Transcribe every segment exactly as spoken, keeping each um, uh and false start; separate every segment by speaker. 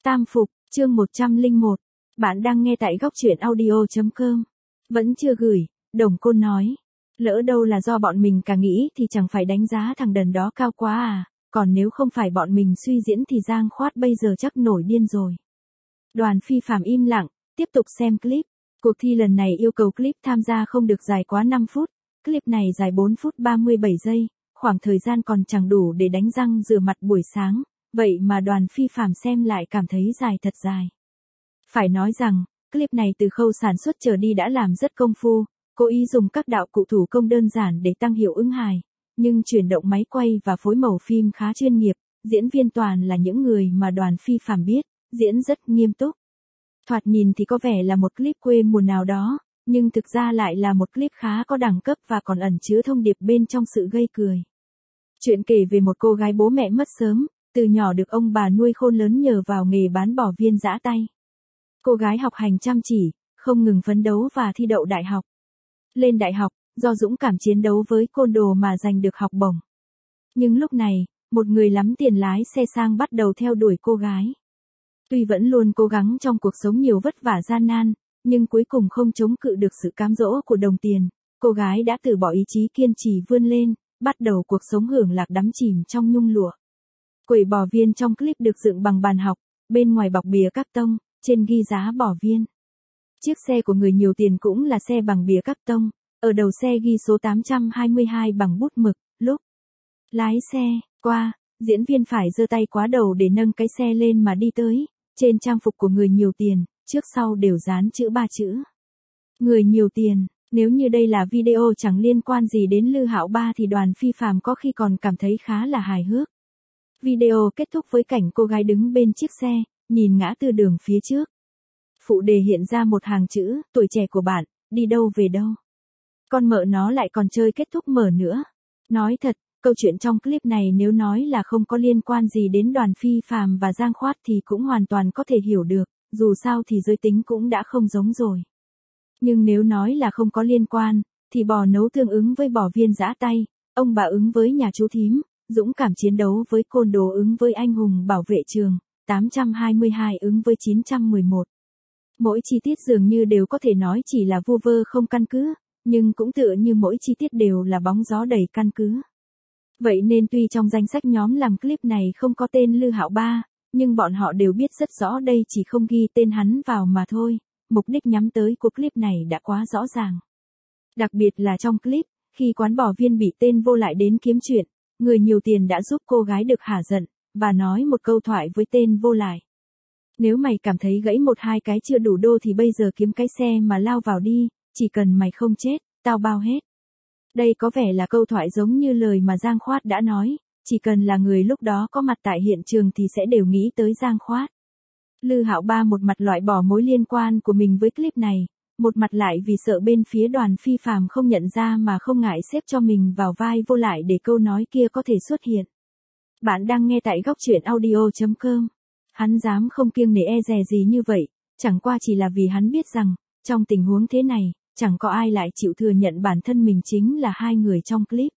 Speaker 1: Tam Phục, chương một trăm lẻ một. Bạn đang nghe tại góc truyện audio chấm com. Vẫn chưa gửi, Đồng Côn nói. Lỡ đâu là do bọn mình cả nghĩ thì chẳng phải đánh giá thằng đần đó cao quá à, còn nếu không phải bọn mình suy diễn thì Giang Khoát bây giờ chắc nổi điên rồi. Đoàn Phi Phạm im lặng, tiếp tục xem clip. Cuộc thi lần này yêu cầu clip tham gia không được dài quá năm phút, clip này dài bốn phút ba mươi bảy giây, khoảng thời gian còn chẳng đủ để đánh răng rửa mặt buổi sáng, vậy mà Đoàn Phi Phạm xem lại cảm thấy dài thật dài. Phải nói rằng, clip này từ khâu sản xuất trở đi đã làm rất công phu, cố ý dùng các đạo cụ thủ công đơn giản để tăng hiệu ứng hài, nhưng chuyển động máy quay và phối màu phim khá chuyên nghiệp, diễn viên toàn là những người mà Đoàn Phi Phạm biết, diễn rất nghiêm túc. Thoạt nhìn thì có vẻ là một clip quê mùa nào đó, nhưng thực ra lại là một clip khá có đẳng cấp và còn ẩn chứa thông điệp bên trong sự gây cười. Chuyện kể về một cô gái bố mẹ mất sớm, từ nhỏ được ông bà nuôi khôn lớn nhờ vào nghề bán bò viên giã tay. Cô gái học hành chăm chỉ, không ngừng phấn đấu và thi đậu đại học. Lên đại học, do dũng cảm chiến đấu với côn đồ mà giành được học bổng. Nhưng lúc này, một người lắm tiền lái xe sang bắt đầu theo đuổi cô gái. Tuy vẫn luôn cố gắng trong cuộc sống nhiều vất vả gian nan, nhưng cuối cùng không chống cự được sự cám dỗ của đồng tiền, cô gái đã từ bỏ ý chí kiên trì vươn lên, bắt đầu cuộc sống hưởng lạc đắm chìm trong nhung lụa. Quầy bò viên trong clip được dựng bằng bàn học, bên ngoài bọc bìa các tông, trên ghi giá bò viên. Chiếc xe của người nhiều tiền cũng là xe bằng bìa các tông, ở đầu xe ghi số tám trăm hai mươi hai bằng bút mực, lúc lái xe qua, diễn viên phải giơ tay quá đầu để nâng cái xe lên mà đi tới. Trên trang phục của người nhiều tiền, trước sau đều dán chữ ba chữ. Người nhiều tiền, nếu như đây là video chẳng liên quan gì đến Lư Hạo Ba thì Đoàn Phi Phạm có khi còn cảm thấy khá là hài hước. Video kết thúc với cảnh cô gái đứng bên chiếc xe, nhìn ngã tư đường phía trước. Phụ đề hiện ra một hàng chữ, tuổi trẻ của bạn, đi đâu về đâu. Con mợ nó lại còn chơi kết thúc mở nữa. Nói thật, câu chuyện trong clip này nếu nói là không có liên quan gì đến Đoàn Phi Phạm và Giang Khoát thì cũng hoàn toàn có thể hiểu được, dù sao thì giới tính cũng đã không giống rồi. Nhưng nếu nói là không có liên quan, thì bò nấu tương ứng với bò viên giã tay, ông bà ứng với nhà chú thím, dũng cảm chiến đấu với côn đồ ứng với anh hùng bảo vệ trường, tám trăm hai mươi hai ứng với chín trăm mười một. Mỗi chi tiết dường như đều có thể nói chỉ là vu vơ không căn cứ, nhưng cũng tựa như mỗi chi tiết đều là bóng gió đầy căn cứ. Vậy nên tuy trong danh sách nhóm làm clip này không có tên Lư Hạo Ba, nhưng bọn họ đều biết rất rõ đây chỉ không ghi tên hắn vào mà thôi, mục đích nhắm tới của clip này đã quá rõ ràng. Đặc biệt là trong clip, khi quán bò viên bị tên vô lại đến kiếm chuyện, người nhiều tiền đã giúp cô gái được hả giận, và nói một câu thoại với tên vô lại. Nếu mày cảm thấy gãy một hai cái chưa đủ đô thì bây giờ kiếm cái xe mà lao vào đi, chỉ cần mày không chết, tao bao hết. Đây có vẻ là câu thoại giống như lời mà Giang Khoát đã nói, chỉ cần là người lúc đó có mặt tại hiện trường thì sẽ đều nghĩ tới Giang Khoát. Lư Hạo Ba một mặt loại bỏ mối liên quan của mình với clip này, một mặt lại vì sợ bên phía Đoàn Phi Phạm không nhận ra mà không ngại xếp cho mình vào vai vô lại để câu nói kia có thể xuất hiện. Bạn đang nghe tại góc truyện audio chấm com. Hắn dám không kiêng nể e dè gì như vậy, chẳng qua chỉ là vì hắn biết rằng, trong tình huống thế này, chẳng có ai lại chịu thừa nhận bản thân mình chính là hai người trong clip.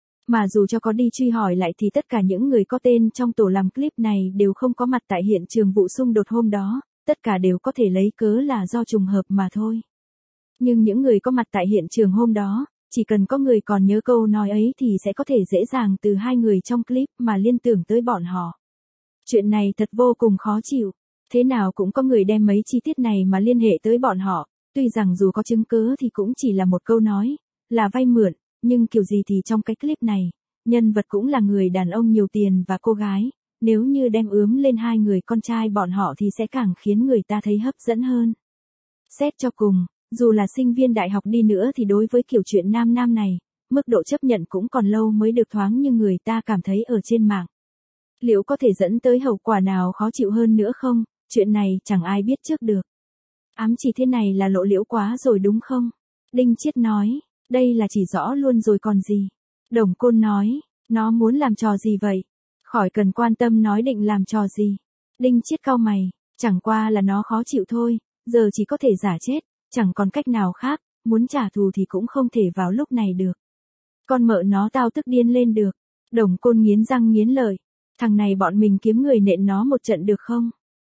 Speaker 1: Mà dù cho có đi truy hỏi lại thì tất cả những người có tên trong tổ làm clip này đều không có mặt tại hiện trường vụ xung đột hôm đó, tất cả đều có thể lấy cớ là do trùng hợp mà thôi. Nhưng những người có mặt tại hiện trường hôm đó, chỉ cần có người còn nhớ câu nói ấy thì sẽ có thể dễ dàng từ hai người trong clip mà liên tưởng tới bọn họ. Chuyện này thật vô cùng khó chịu, thế nào cũng có người đem mấy chi tiết này mà liên hệ tới bọn họ. Tuy rằng dù có chứng cứ thì cũng chỉ là một câu nói, là vay mượn, nhưng kiểu gì thì trong cái clip này, nhân vật cũng là người đàn ông nhiều tiền và cô gái, nếu như đem ướm lên hai người con trai bọn họ thì sẽ càng khiến người ta thấy hấp dẫn hơn. Xét cho cùng, dù là sinh viên đại học đi nữa thì đối với kiểu chuyện nam nam này, mức độ chấp nhận cũng còn lâu mới được thoáng như người ta cảm thấy ở trên mạng. Liệu có thể dẫn tới hậu quả nào khó chịu hơn nữa không? Chuyện này chẳng ai biết trước được. Ám chỉ thế này là lộ liễu quá rồi đúng không? Đinh Chiết nói, đây là chỉ rõ luôn rồi còn gì. Đồng Côn nói, nó muốn làm trò gì vậy? Khỏi cần quan tâm nói định làm trò gì. Đinh Chiết cau mày, chẳng qua là nó khó chịu thôi, giờ chỉ có thể giả chết, chẳng còn cách nào khác, muốn trả thù thì cũng không thể vào lúc này được. Con mợ nó tao tức điên lên được. Đồng Côn nghiến răng nghiến lợi, thằng này bọn mình kiếm người nện nó một trận được không?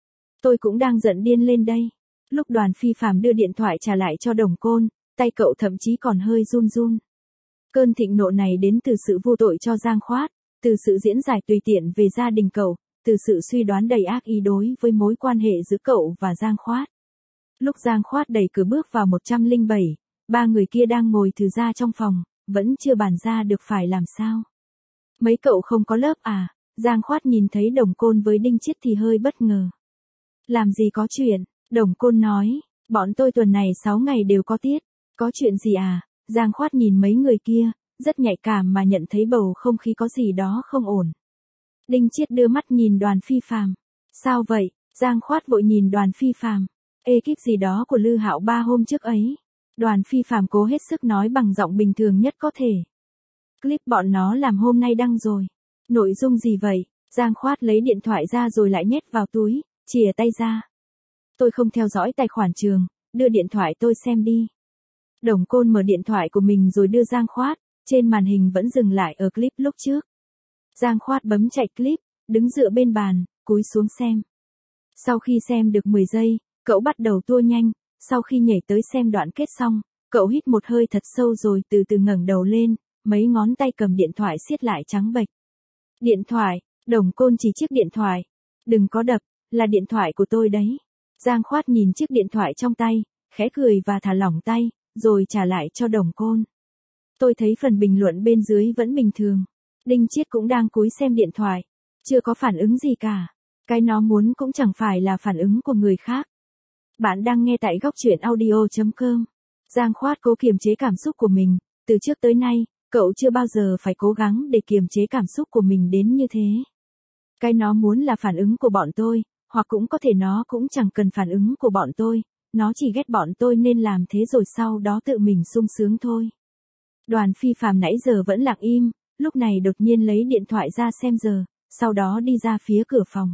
Speaker 1: Tôi cũng đang giận điên lên đây. Lúc Đoàn Phi Phạm đưa điện thoại trả lại cho Đồng Côn, tay cậu thậm chí còn hơi run run. Cơn thịnh nộ này đến từ sự vô tội cho Giang Khoát, từ sự diễn giải tùy tiện về gia đình cậu, từ sự suy đoán đầy ác ý đối với mối quan hệ giữa cậu và Giang Khoát. Lúc Giang Khoát đẩy cửa bước vào một trăm lẻ bảy, ba người kia đang ngồi thừ ra trong phòng, vẫn chưa bàn ra được phải làm sao. Mấy cậu không có lớp à? Giang Khoát nhìn thấy Đồng Côn với Đinh Chiết thì hơi bất ngờ. Làm gì có chuyện, Đồng Côn nói, bọn tôi tuần này sáu ngày đều có tiết. Có chuyện gì à? Giang Khoát nhìn mấy người kia, rất nhạy cảm mà nhận thấy bầu không khí có gì đó không ổn. Đinh Chiết đưa mắt nhìn Đoàn Phi Phạm. Sao vậy? Giang Khoát vội nhìn Đoàn Phi Phạm. Ekip gì đó của Lư Hạo Ba hôm trước ấy. Đoàn Phi Phạm cố hết sức nói bằng giọng bình thường nhất có thể. Clip bọn nó làm hôm nay đăng rồi. Nội dung gì vậy? Giang Khoát lấy điện thoại ra rồi lại nhét vào túi, chìa tay ra. Tôi không theo dõi tài khoản trường, đưa điện thoại tôi xem đi. Đồng Côn mở điện thoại của mình rồi đưa Giang Khoát, trên màn hình vẫn dừng lại ở clip lúc trước. Giang Khoát bấm chạy clip, đứng dựa bên bàn, cúi xuống xem. Sau khi xem được mười giây, cậu bắt đầu tua nhanh, sau khi nhảy tới xem đoạn kết xong, cậu hít một hơi thật sâu rồi từ từ ngẩng đầu lên, mấy ngón tay cầm điện thoại siết lại trắng bệch. Điện thoại, Đồng Côn chỉ chiếc điện thoại. Đừng có đập, là điện thoại của tôi đấy. Giang Khoát nhìn chiếc điện thoại trong tay, khẽ cười và thả lỏng tay, rồi trả lại cho Đồng Côn. Tôi thấy phần bình luận bên dưới vẫn bình thường. Đinh Chiết cũng đang cúi xem điện thoại. Chưa có phản ứng gì cả. Cái nó muốn cũng chẳng phải là phản ứng của người khác. Bạn đang nghe tại góc truyện audio chấm com. Giang Khoát cố kiềm chế cảm xúc của mình. Từ trước tới nay, cậu chưa bao giờ phải cố gắng để kiềm chế cảm xúc của mình đến như thế. Cái nó muốn là phản ứng của bọn tôi, hoặc cũng có thể nó cũng chẳng cần phản ứng của bọn tôi. Nó chỉ ghét bọn tôi nên làm thế rồi sau đó tự mình sung sướng thôi. Đoàn Phi Phạm nãy giờ vẫn lặng im, lúc này đột nhiên lấy điện thoại ra xem giờ, sau đó đi ra phía cửa phòng.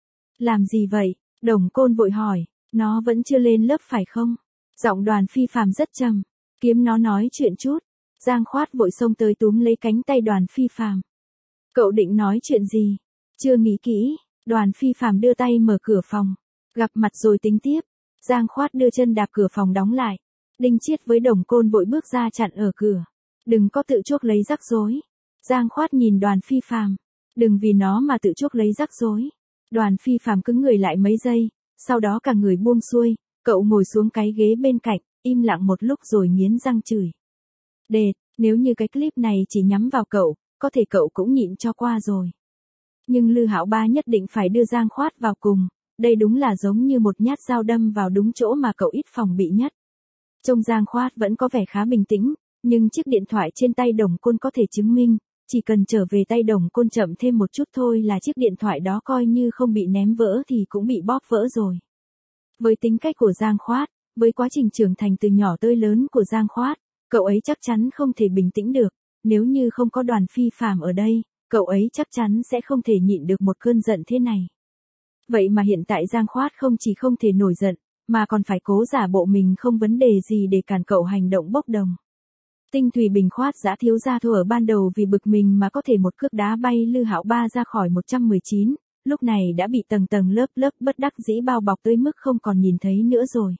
Speaker 1: Làm gì vậy? Đồng Côn vội hỏi, nó vẫn chưa lên lớp phải không? Giọng Đoàn Phi Phạm rất trầm, kiếm nó nói chuyện chút. Giang Khoát vội xông tới túm lấy cánh tay Đoàn Phi Phạm. Cậu định nói chuyện gì? Chưa nghĩ kỹ. Đoàn Phi Phạm đưa tay mở cửa phòng. Gặp mặt rồi tính tiếp. Giang Khoát đưa chân đạp cửa phòng đóng lại. Đinh Chiết với Đồng Côn vội bước ra chặn ở cửa. Đừng có tự chuốc lấy rắc rối. Giang Khoát nhìn Đoàn Phi Phạm. Đừng vì nó mà tự chuốc lấy rắc rối. Đoàn Phi Phạm cứng người lại mấy giây, sau đó cả người buông xuôi, cậu ngồi xuống cái ghế bên cạnh, im lặng một lúc rồi nghiến răng chửi. Đệt, nếu như cái clip này chỉ nhắm vào cậu, có thể cậu cũng nhịn cho qua rồi. Nhưng Lư Hạo Ba nhất định phải đưa Giang Khoát vào cùng, đây đúng là giống như một nhát dao đâm vào đúng chỗ mà cậu ít phòng bị nhất. Trông Giang Khoát vẫn có vẻ khá bình tĩnh, nhưng chiếc điện thoại trên tay Đồng Côn có thể chứng minh, chỉ cần trở về tay Đồng Côn chậm thêm một chút thôi là chiếc điện thoại đó coi như không bị ném vỡ thì cũng bị bóp vỡ rồi. Với tính cách của Giang Khoát, với quá trình trưởng thành từ nhỏ tới lớn của Giang Khoát, cậu ấy chắc chắn không thể bình tĩnh được, nếu như không có Đoàn Phi Phạm ở đây, cậu ấy chắc chắn sẽ không thể nhịn được một cơn giận thế này. Vậy mà hiện tại Giang Khoát không chỉ không thể nổi giận, mà còn phải cố giả bộ mình không vấn đề gì để cản cậu hành động bốc đồng. Tinh Thủy Bình khoát giã thiếu gia thua ở ban đầu vì bực mình mà có thể một cước đá bay Lư Hạo Ba ra khỏi một trăm mười chín, lúc này đã bị tầng tầng lớp lớp bất đắc dĩ bao bọc tới mức không còn nhìn thấy nữa rồi.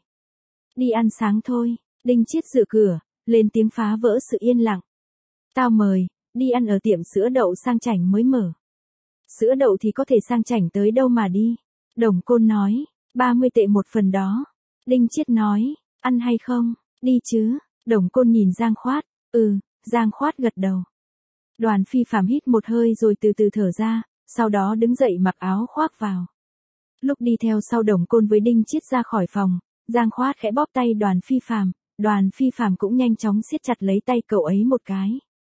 Speaker 1: Đi ăn sáng thôi, Đinh Chiết dựa cửa, lên tiếng phá vỡ sự yên lặng. Tao mời, đi ăn ở tiệm sữa đậu sang chảnh mới mở. Sữa đậu thì có thể sang chảnh tới đâu mà đi. Đồng Côn nói, ba mươi tệ một phần đó. Đinh Chiết nói, ăn hay không, đi chứ. Đồng Côn nhìn Giang Khoát, ừ, Giang Khoát gật đầu. Đoàn Phi Phạm hít một hơi rồi từ từ thở ra, sau đó đứng dậy mặc áo khoác vào. Lúc đi theo sau Đồng Côn với Đinh Chiết ra khỏi phòng, Giang Khoát khẽ bóp tay Đoàn Phi Phạm, Đoàn Phi Phạm cũng nhanh chóng siết chặt lấy tay cậu ấy một cái.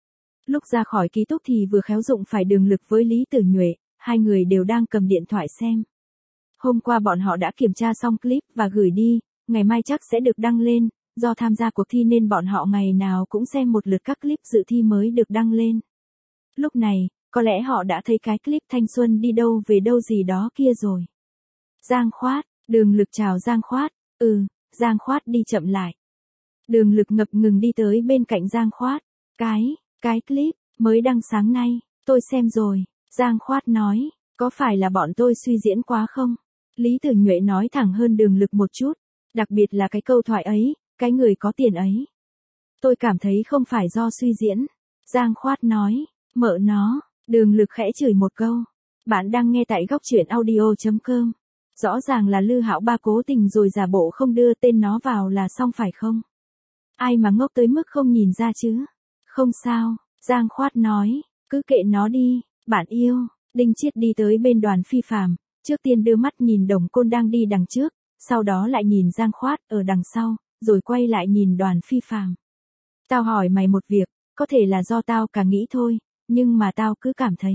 Speaker 1: Lúc ra khỏi ký túc thì vừa khéo dụng phải Đường Lực với Lý Tử Nhuệ, hai người đều đang cầm điện thoại xem. Hôm qua bọn họ đã kiểm tra xong clip và gửi đi, ngày mai chắc sẽ được đăng lên. Do tham gia cuộc thi nên bọn họ ngày nào cũng xem một lượt các clip dự thi mới được đăng lên. Lúc này, có lẽ họ đã thấy cái clip thanh xuân đi đâu về đâu gì đó kia rồi. Giang Khoát, Đường Lực chào Giang Khoát, ừ, Giang Khoát đi chậm lại. Đường Lực ngập ngừng đi tới bên cạnh Giang Khoát, cái, cái clip, mới đăng sáng nay, tôi xem rồi, Giang Khoát nói, có phải là bọn tôi suy diễn quá không? Lý Tử Nhuệ nói thẳng hơn Đường Lực một chút, đặc biệt là cái câu thoại ấy, cái người có tiền ấy. Tôi cảm thấy không phải do suy diễn. Giang Khoát nói, mợ nó, Đường Lực khẽ chửi một câu. Bạn đang nghe tại góc truyện audio.com. Rõ ràng là Lư Hạo Ba cố tình rồi giả bộ không đưa tên nó vào là xong phải không? Ai mà ngốc tới mức không nhìn ra chứ? Không sao, Giang Khoát nói, cứ kệ nó đi, bạn yêu. Đinh Chiết đi tới bên Đoàn Phi Phàm, trước tiên đưa mắt nhìn Đồng Côn đang đi đằng trước, sau đó lại nhìn Giang Khoát ở đằng sau, rồi quay lại nhìn Đoàn Phi Phàm. Tao hỏi mày một việc, có thể là do tao cả nghĩ thôi, nhưng mà tao cứ cảm thấy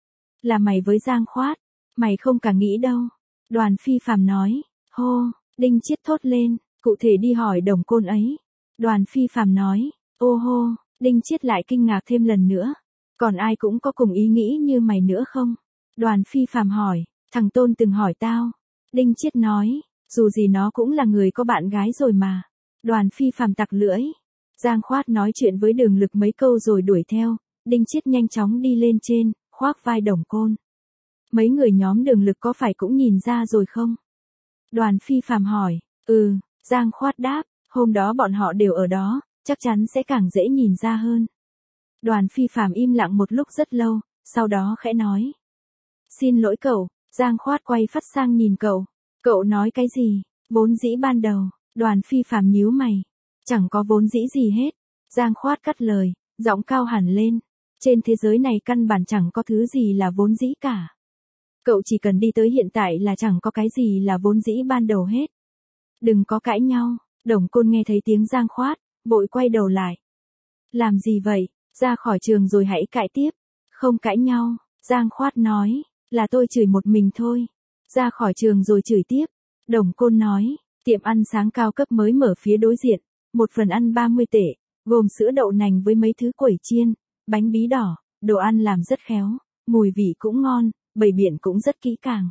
Speaker 1: là mày với Giang Khoát, mày không cả nghĩ đâu. Đoàn Phi Phàm nói, hô, Đinh Chiết thốt lên, cụ thể đi hỏi Đồng Côn ấy. Đoàn Phi Phàm nói, ô hô, Đinh Chiết lại kinh ngạc thêm lần nữa. Còn ai cũng có cùng ý nghĩ như mày nữa không? Đoàn Phi Phàm hỏi, thằng Tôn từng hỏi tao. Đinh Chiết nói, dù gì nó cũng là người có bạn gái rồi mà. Đoàn Phi Phàm tặc lưỡi. Giang Khoát nói chuyện với Đường Lực mấy câu rồi đuổi theo. Đinh Chiết nhanh chóng đi lên trên, khoác vai Đồng Côn. Mấy người nhóm Đường Lực có phải cũng nhìn ra rồi không? Đoàn Phi Phàm hỏi, ừ, Giang Khoát đáp, hôm đó bọn họ đều ở đó, chắc chắn sẽ càng dễ nhìn ra hơn. Đoàn Phi Phàm im lặng một lúc rất lâu, sau đó khẽ nói. Xin lỗi cậu. Giang Khoát quay phát sang nhìn cậu. Cậu nói cái gì? Vốn dĩ ban đầu. Đoàn Phi Phàm nhíu mày. Chẳng có vốn dĩ gì hết. Giang Khoát cắt lời, giọng cao hẳn lên. Trên thế giới này căn bản chẳng có thứ gì là vốn dĩ cả. Cậu chỉ cần đi tới hiện tại là chẳng có cái gì là vốn dĩ ban đầu hết. Đừng có cãi nhau. Đồng Côn nghe thấy tiếng Giang Khoát, vội quay đầu lại. Làm gì vậy? Ra khỏi trường rồi hãy cãi tiếp. Không cãi nhau. Giang Khoát nói, là tôi chửi một mình thôi. Ra khỏi trường rồi chửi tiếp. Đồng Côn nói, tiệm ăn sáng cao cấp mới mở phía đối diện. Một phần ăn ba mươi tệ, gồm sữa đậu nành với mấy thứ quẩy chiên, bánh bí đỏ, đồ ăn làm rất khéo, mùi vị cũng ngon, bày biện cũng rất kỹ càng.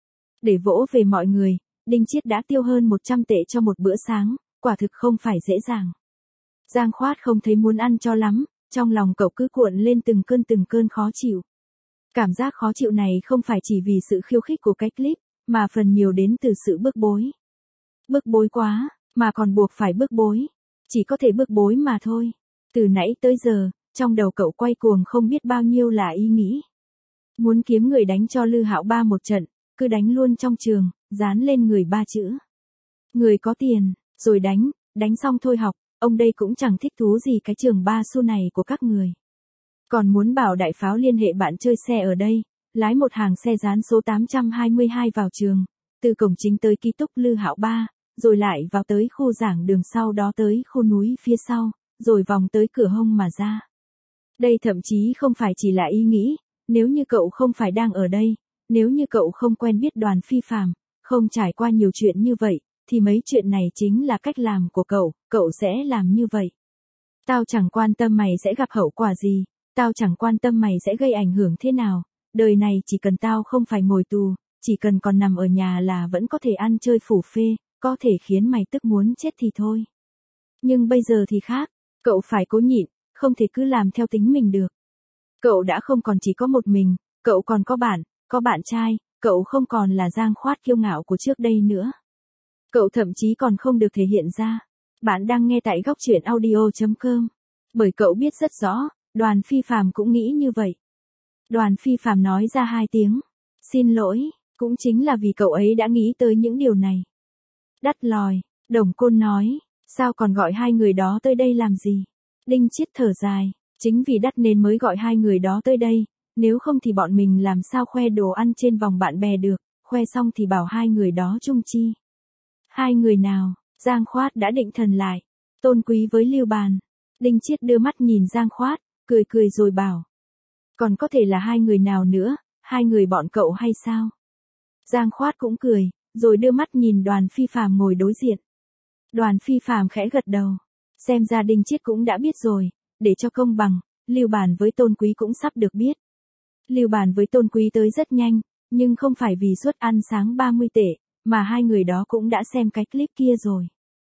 Speaker 1: Để vỗ về mọi người, Đinh Chiết đã tiêu hơn một trăm tệ cho một bữa sáng, quả thực không phải dễ dàng. Giang Khoát không thấy muốn ăn cho lắm, trong lòng cậu cứ cuộn lên từng cơn từng cơn khó chịu. Cảm giác khó chịu này không phải chỉ vì sự khiêu khích của cái clip, mà phần nhiều đến từ sự bức bối. Bức bối quá, mà còn buộc phải bức bối. Chỉ có thể bức bối mà thôi. Từ nãy tới giờ, trong đầu cậu quay cuồng không biết bao nhiêu là ý nghĩ. Muốn kiếm người đánh cho Lư Hạo Ba một trận, cứ đánh luôn trong trường, dán lên người ba chữ. Người có tiền, rồi đánh, đánh xong thôi học, ông đây cũng chẳng thích thú gì cái trường ba xu này của các người. Còn muốn bảo đại pháo liên hệ bạn chơi xe ở đây, lái một hàng xe dán số tám trăm hai mươi hai vào trường, từ cổng chính tới ký túc Lư Hạo Ba, rồi lại vào tới khu giảng đường sau đó tới khu núi phía sau, rồi vòng tới cửa hông mà ra. Đây thậm chí không phải chỉ là ý nghĩ, nếu như cậu không phải đang ở đây, nếu như cậu không quen biết Đoàn Phi Phàm, không trải qua nhiều chuyện như vậy, thì mấy chuyện này chính là cách làm của cậu, cậu sẽ làm như vậy. Tao chẳng quan tâm mày sẽ gặp hậu quả gì, tao chẳng quan tâm mày sẽ gây ảnh hưởng thế nào, đời này chỉ cần tao không phải ngồi tù, chỉ cần còn nằm ở nhà là vẫn có thể ăn chơi phủ phê, có thể khiến mày tức muốn chết thì thôi. Nhưng bây giờ thì khác, cậu phải cố nhịn, không thể cứ làm theo tính mình được. Cậu đã không còn chỉ có một mình, cậu còn có bạn, có bạn trai, cậu không còn là Giang Khoát kiêu ngạo của trước đây nữa. Cậu thậm chí còn không được thể hiện ra. Bạn đang nghe tại góc truyện audio.com. Bởi cậu biết rất rõ, Đoàn Phi Phàm cũng nghĩ như vậy. Đoàn Phi Phàm nói ra hai tiếng. Xin lỗi, cũng chính là vì cậu ấy đã nghĩ tới những điều này. Đắt lòi, Đồng Côn nói, sao còn gọi hai người đó tới đây làm gì? Đinh Chiết thở dài, chính vì đắt nên mới gọi hai người đó tới đây, nếu không thì bọn mình làm sao khoe đồ ăn trên vòng bạn bè được, khoe xong thì bảo hai người đó chung chi. Hai người nào? Giang Khoát đã định thần lại. Tôn Quý với Lưu Bàn. Đinh Chiết đưa mắt nhìn Giang Khoát, cười cười rồi bảo. Còn có thể là hai người nào nữa, hai người bọn cậu hay sao? Giang Khoát cũng cười, rồi đưa mắt nhìn Đoàn Phi Phàm ngồi đối diện. Đoàn Phi Phàm khẽ gật đầu. Xem ra Đinh Chiết cũng đã biết rồi, để cho công bằng, Lưu Bàn với Tôn Quý cũng sắp được biết. Lưu Bàn với Tôn Quý tới rất nhanh, nhưng không phải vì suất ăn sáng ba mươi tệ, mà hai người đó cũng đã xem cái clip kia rồi.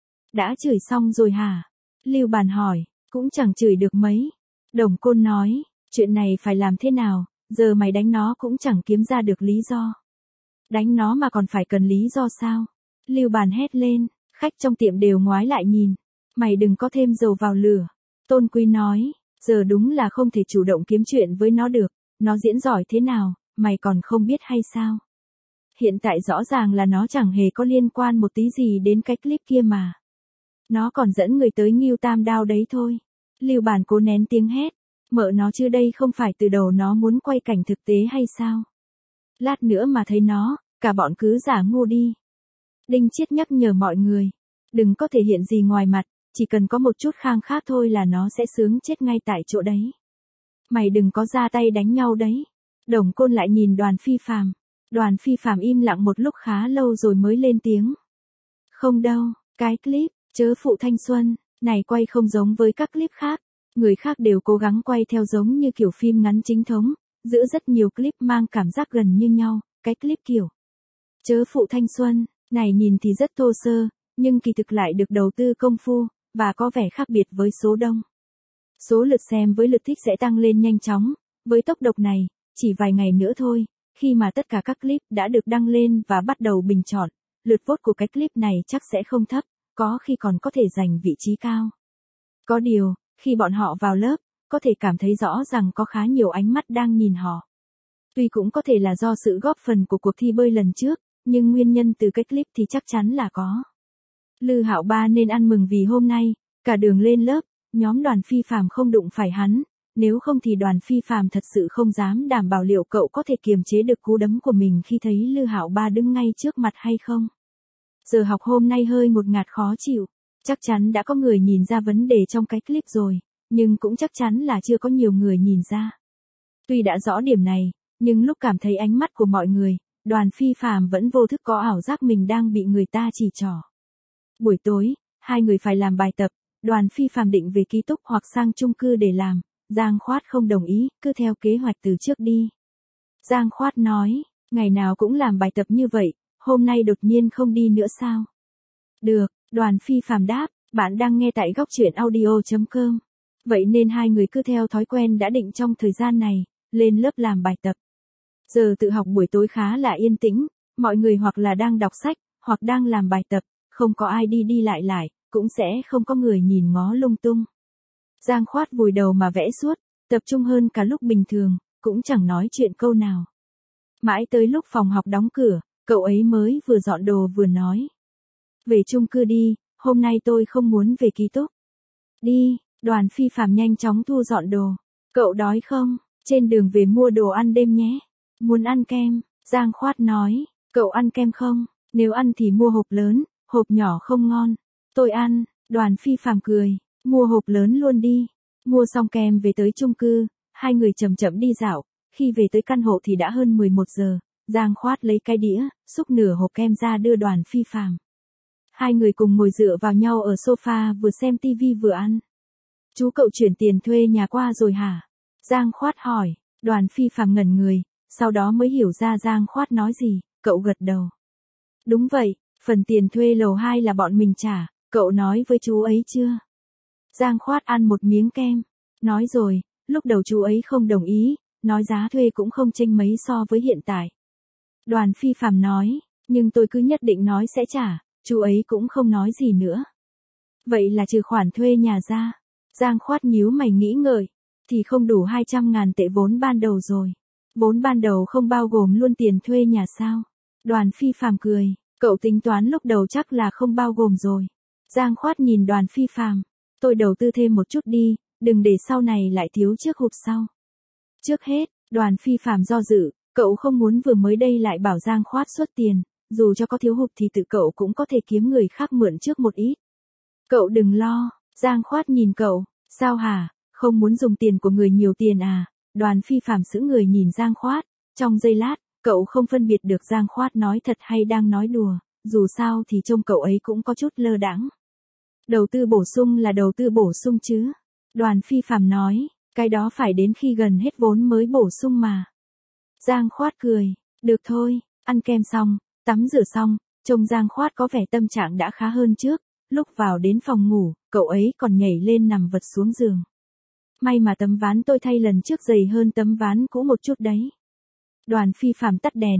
Speaker 1: Đã chửi xong rồi hả? Lưu Bàn hỏi, cũng chẳng chửi được mấy. Đồng Côn nói, chuyện này phải làm thế nào, giờ mày đánh nó cũng chẳng kiếm ra được lý do. Đánh nó mà còn phải cần lý do sao? Lưu Bàn hét lên, khách trong tiệm đều ngoái lại nhìn. Mày đừng có thêm dầu vào lửa. Tôn Quý nói, giờ đúng là không thể chủ động kiếm chuyện với nó được, nó diễn giỏi thế nào, mày còn không biết hay sao? Hiện tại rõ ràng là nó chẳng hề có liên quan một tí gì đến cái clip kia mà. Nó còn dẫn người tới Ngưu Tam Đao đấy thôi. Lưu Bàn cố nén tiếng hét, mợ nó chứ đây không phải từ đầu nó muốn quay cảnh thực tế hay sao? Lát nữa mà thấy nó, cả bọn cứ giả ngu đi. Đinh Chiết nhắc nhở mọi người, đừng có thể hiện gì ngoài mặt, chỉ cần có một chút khang khác thôi là nó sẽ sướng chết ngay tại chỗ đấy. Mày đừng có ra tay đánh nhau đấy. Đồng Côn lại nhìn Đoàn Phi Phàm. Đoàn Phi Phàm im lặng một lúc khá lâu rồi mới lên tiếng. Không đâu, cái clip, chớ phụ thanh xuân, này quay không giống với các clip khác. Người khác đều cố gắng quay theo giống như kiểu phim ngắn chính thống, giữa rất nhiều clip mang cảm giác gần như nhau, cái clip kiểu chớ phụ thanh xuân, này nhìn thì rất thô sơ, nhưng kỳ thực lại được đầu tư công phu, và có vẻ khác biệt với số đông. Số lượt xem với lượt thích sẽ tăng lên nhanh chóng, với tốc độ này, chỉ vài ngày nữa thôi, khi mà tất cả các clip đã được đăng lên và bắt đầu bình chọn, lượt vote của cái clip này chắc sẽ không thấp, có khi còn có thể giành vị trí cao. Có điều, khi bọn họ vào lớp, có thể cảm thấy rõ rằng có khá nhiều ánh mắt đang nhìn họ. Tuy cũng có thể là do sự góp phần của cuộc thi bơi lần trước, nhưng nguyên nhân từ cái clip thì chắc chắn là có. Lư Hạo Ba nên ăn mừng vì hôm nay, cả đường lên lớp, nhóm Đoàn Phi Phàm không đụng phải hắn, nếu không thì Đoàn Phi Phàm thật sự không dám đảm bảo liệu cậu có thể kiềm chế được cú đấm của mình khi thấy Lư Hạo Ba đứng ngay trước mặt hay không. Giờ học hôm nay hơi ngột ngạt khó chịu, chắc chắn đã có người nhìn ra vấn đề trong cái clip rồi, nhưng cũng chắc chắn là chưa có nhiều người nhìn ra. Tuy đã rõ điểm này, nhưng lúc cảm thấy ánh mắt của mọi người, Đoàn Phi Phàm vẫn vô thức có ảo giác mình đang bị người ta chỉ trỏ. Buổi tối, hai người phải làm bài tập, Đoàn Phi Phàm định về ký túc hoặc sang chung cư để làm, Giang Khoát không đồng ý, cứ theo kế hoạch từ trước đi. Giang Khoát nói, ngày nào cũng làm bài tập như vậy, hôm nay đột nhiên không đi nữa sao? Được, Đoàn Phi Phàm đáp, bạn đang nghe tại góc truyện audio chấm com. Vậy nên hai người cứ theo thói quen đã định trong thời gian này, lên lớp làm bài tập. Giờ tự học buổi tối khá là yên tĩnh, mọi người hoặc là đang đọc sách, hoặc đang làm bài tập, không có ai đi đi lại lại, cũng sẽ không có người nhìn ngó lung tung. Giang Khoát vùi đầu mà vẽ suốt, tập trung hơn cả lúc bình thường, cũng chẳng nói chuyện câu nào. Mãi tới lúc phòng học đóng cửa, cậu ấy mới vừa dọn đồ vừa nói. Về chung cư đi, hôm nay tôi không muốn về ký túc. Đi, Đoàn Phi Phàm nhanh chóng thu dọn đồ. Cậu đói không? Trên đường về mua đồ ăn đêm nhé. Muốn ăn kem, Giang Khoát nói. Cậu ăn kem không? Nếu ăn thì mua hộp lớn, hộp nhỏ không ngon. Tôi ăn, Đoàn Phi Phàm cười. Mua hộp lớn luôn đi. Mua xong kem về tới chung cư, hai người chậm chậm đi dạo. Khi về tới căn hộ thì đã hơn mười một giờ. Giang Khoát lấy cái đĩa, xúc nửa hộp kem ra đưa Đoàn Phi Phàm. Hai người cùng ngồi dựa vào nhau ở sofa vừa xem tivi vừa ăn. Chú cậu chuyển tiền thuê nhà qua rồi hả? Giang Khoát hỏi. Đoàn Phi Phàm ngẩn người, sau đó mới hiểu ra Giang Khoát nói gì, cậu gật đầu. Đúng vậy, phần tiền thuê lầu hai là bọn mình trả, cậu nói với chú ấy chưa? Giang Khoát ăn một miếng kem. Nói rồi, lúc đầu chú ấy không đồng ý, nói giá thuê cũng không chênh mấy so với hiện tại. Đoàn Phi Phàm nói, nhưng tôi cứ nhất định nói sẽ trả, chú ấy cũng không nói gì nữa. Vậy là trừ khoản thuê nhà ra. Giang Khoát nhíu mày nghĩ ngợi, thì không đủ hai trăm ngàn tệ vốn ban đầu rồi. Vốn ban đầu không bao gồm luôn tiền thuê nhà sao? Đoàn Phi Phàm cười, cậu tính toán lúc đầu chắc là không bao gồm rồi. Giang Khoát nhìn Đoàn Phi Phàm, tôi đầu tư thêm một chút đi, đừng để sau này lại thiếu trước hụt sau. Trước hết, Đoàn Phi Phàm do dự, cậu không muốn vừa mới đây lại bảo Giang Khoát xuất tiền, dù cho có thiếu hụt thì tự cậu cũng có thể kiếm người khác mượn trước một ít. Cậu đừng lo, Giang Khoát nhìn cậu, sao hả, không muốn dùng tiền của người nhiều tiền à? Đoàn Phi Phàm sững người nhìn Giang Khoát, trong giây lát, cậu không phân biệt được Giang Khoát nói thật hay đang nói đùa, dù sao thì trông cậu ấy cũng có chút lơ đãng. Đầu tư bổ sung là đầu tư bổ sung chứ? Đoàn Phi Phàm nói, cái đó phải đến khi gần hết vốn mới bổ sung mà. Giang Khoát cười, được thôi, ăn kem xong, tắm rửa xong, trông Giang Khoát có vẻ tâm trạng đã khá hơn trước, lúc vào đến phòng ngủ, cậu ấy còn nhảy lên nằm vật xuống giường. May mà tấm ván tôi thay lần trước dày hơn tấm ván cũ một chút đấy. Đoàn Phi Phàm tắt đèn,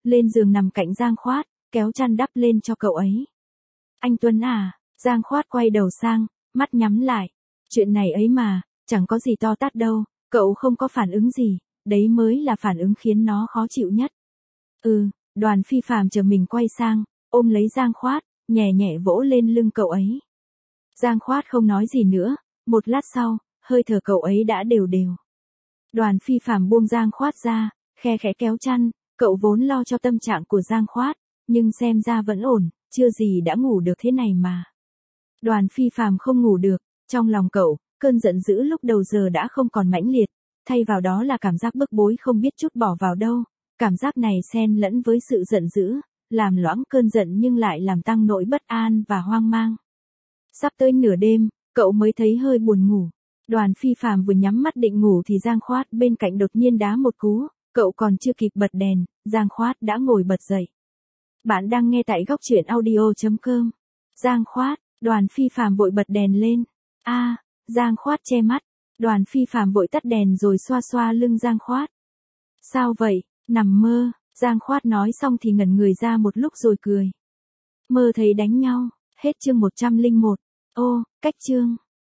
Speaker 1: lên giường nằm cạnh Giang Khoát, kéo chăn đắp lên cho cậu ấy. Anh Tuấn à, Giang Khoát quay đầu sang, mắt nhắm lại. Chuyện này ấy mà, chẳng có gì to tát đâu, cậu không có phản ứng gì, đấy mới là phản ứng khiến nó khó chịu nhất. Ừ, Đoàn Phi Phàm chờ mình quay sang, ôm lấy Giang Khoát, nhẹ nhẹ vỗ lên lưng cậu ấy. Giang Khoát không nói gì nữa, một lát sau, hơi thở cậu ấy đã đều đều. Đoàn Phi Phàm buông Giang Khoát ra, khe khẽ kéo chăn, cậu vốn lo cho tâm trạng của Giang Khoát, nhưng xem ra vẫn ổn, chưa gì đã ngủ được thế này mà. Đoàn Phi Phàm không ngủ được, trong lòng cậu, cơn giận dữ lúc đầu giờ đã không còn mãnh liệt, thay vào đó là cảm giác bức bối không biết chút bỏ vào đâu, cảm giác này xen lẫn với sự giận dữ, làm loãng cơn giận nhưng lại làm tăng nỗi bất an và hoang mang. Sắp tới nửa đêm, cậu mới thấy hơi buồn ngủ. Đoàn Phi Phàm vừa nhắm mắt định ngủ thì Giang Khoát bên cạnh đột nhiên đá một cú, cậu còn chưa kịp bật đèn, Giang Khoát đã ngồi bật dậy. Bạn đang nghe tại góc truyện audio chấm com. Giang Khoát, Đoàn Phi Phàm vội bật đèn lên. A, à, Giang Khoát che mắt. Đoàn Phi Phàm vội tắt đèn rồi xoa xoa lưng Giang Khoát. Sao vậy, nằm mơ? Giang Khoát nói xong thì ngẩn người ra một lúc rồi cười. Mơ thấy đánh nhau. Hết chương một trăm lẻ một. Ô, cách chương.